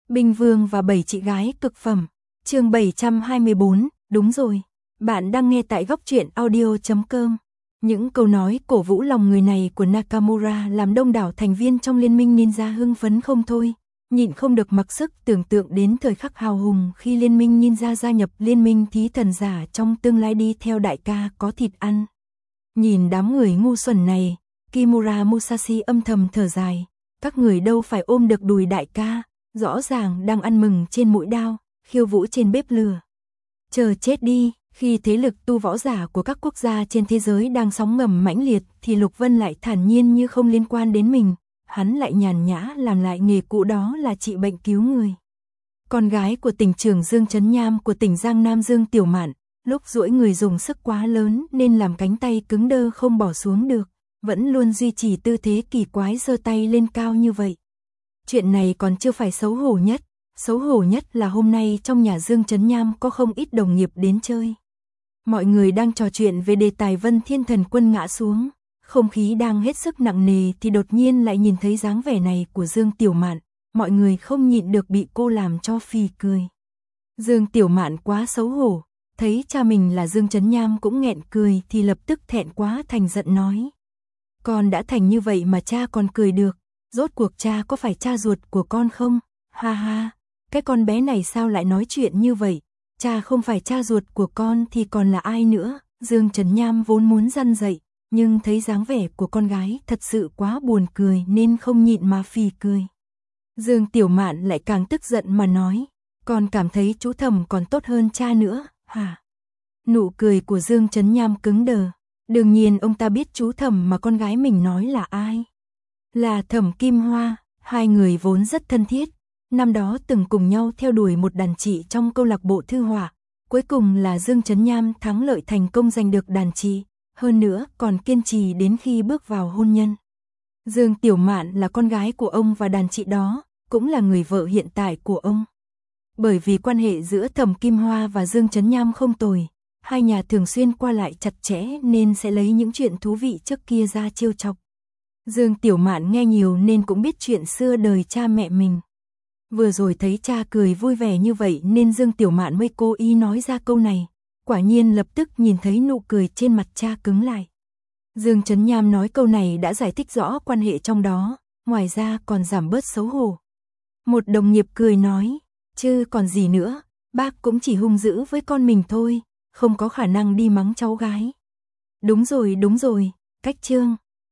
Binh Vương và 7 chị gái cực phẩm. Chương 724, đúng rồi. Bạn đang nghe tại góc truyện audio.com. Những câu nói cổ vũ lòng người này của Nakamura làm đông đảo thành viên trong liên minh ninja hưng phấn không thôi, nhịn không được mặc sức tưởng tượng đến thời khắc hào hùng khi liên minh ninja gia nhập liên minh thí thần giả trong tương lai đi theo đại ca có thịt ăn. Nhìn đám người ngu xuẩn này, Kimura Musashi âm thầm thở dài, các người đâu phải ôm được đùi đại ca, rõ ràng đang ăn mừng trên mũi đao, khiêu vũ trên bếp lửa. Chờ chết đi, khi thế lực tu võ giả của các quốc gia trên thế giới đang sóng ngầm mãnh liệt thì Lục Vân lại thản nhiên như không liên quan đến mình, hắn lại nhàn nhã làm lại nghề cũ đó là trị bệnh cứu người. Con gái của tỉnh trưởng Dương Trấn Nham của tỉnh Giang Nam Dương Tiểu Mạn, lúc duỗi người dùng sức quá lớn nên làm cánh tay cứng đơ không bỏ xuống được, vẫn luôn duy trì tư thế kỳ quái giơ tay lên cao như vậy. Chuyện này còn chưa phải xấu hổ nhất là hôm nay trong nhà Dương Trấn Nham có không ít đồng nghiệp đến chơi. Mọi người đang trò chuyện về đề tài Vân Thiên Thần Quân ngã xuống, không khí đang hết sức nặng nề thì đột nhiên lại nhìn thấy dáng vẻ này của Dương Tiểu Mạn, mọi người không nhịn được bị cô làm cho phì cười. Dương Tiểu Mạn quá xấu hổ, thấy cha mình là Dương Trấn Nham cũng nghẹn cười thì lập tức thẹn quá thành giận nói. Con đã thành như vậy mà cha còn cười được, rốt cuộc cha có phải cha ruột của con không? Ha ha, cái con bé này sao lại nói chuyện như vậy? Cha không phải cha ruột của con thì còn là ai nữa? Dương Trấn Nham vốn muốn răn dậy, nhưng thấy dáng vẻ của con gái thật sự quá buồn cười nên không nhịn mà phì cười. Dương Tiểu Mạn lại càng tức giận mà nói, con cảm thấy chú Thẩm còn tốt hơn cha nữa, hả? Nụ cười của Dương Trấn Nham cứng đờ, đương nhiên ông ta biết chú Thẩm mà con gái mình nói là ai. Là Thẩm Kim Hoa, hai người vốn rất thân thiết, năm đó từng cùng nhau theo đuổi một đàn chị trong câu lạc bộ thư họa, cuối cùng là Dương Trấn Nham thắng lợi thành công giành được đàn chị, hơn nữa còn kiên trì đến khi bước vào hôn nhân. Dương Tiểu Mạn là con gái của ông và đàn chị đó, cũng là người vợ hiện tại của ông. Bởi vì quan hệ giữa Thẩm Kim Hoa và Dương Trấn Nham không tồi, hai nhà thường xuyên qua lại chặt chẽ nên sẽ lấy những chuyện thú vị trước kia ra trêu chọc. Dương Tiểu Mạn nghe nhiều nên cũng biết chuyện xưa đời cha mẹ mình. Vừa rồi thấy cha cười vui vẻ như vậy nên Dương Tiểu Mạn mới cố ý nói ra câu này, quả nhiên lập tức nhìn thấy nụ cười trên mặt cha cứng lại. Dương Trấn Nham nói câu này đã giải thích rõ quan hệ trong đó, ngoài ra còn giảm bớt xấu hổ. Một đồng nghiệp cười nói, chứ còn gì nữa, bác cũng chỉ hung dữ với con mình thôi, không có khả năng đi mắng cháu gái. Đúng rồi, cách Trương.